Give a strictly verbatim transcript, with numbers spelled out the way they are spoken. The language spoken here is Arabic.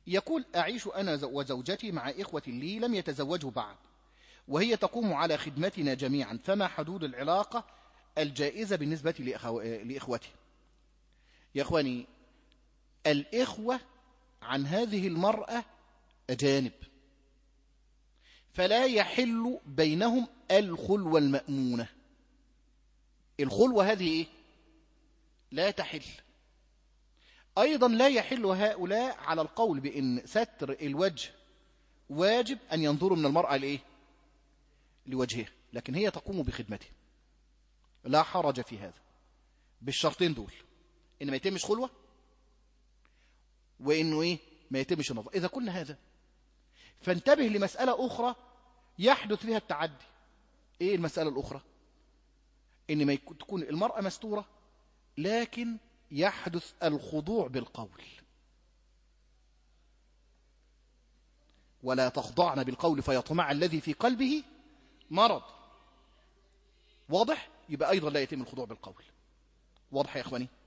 يقول أعيش أنا وزوجتي مع إخوة لي لم يتزوجوا بعد، وهي تقوم على خدمتنا جميعا، فما حدود العلاقة الجائزة بالنسبة لأخو... لإخوتي؟ يا أخواني، الإخوة عن هذه المرأة أجانب، فلا يحل بينهم الخلوة المأمونة. الخلوة هذه إيه؟ لا تحل. أيضا لا يحل هؤلاء على القول بأن ستر الوجه واجب أن ينظروا من المرأة لإيه؟ لوجهها، لكن هي تقوم بخدمته، لا حرج في هذا، بالشرطين دول، إن ما يتمش خلوة، وإنه إيه؟ ما يتمش النظر. إذا كنا هذا، فانتبه لمسألة أخرى يحدث فيها التعدي. إيه المسألة الأخرى؟ إن ما تكون المرأة مستورة لكن يحدث الخضوع بالقول، ولا تخضعن بالقول فيطمع الذي في قلبه مرض. واضح؟ يبقى أيضا لا يتم الخضوع بالقول. واضح يا إخواني؟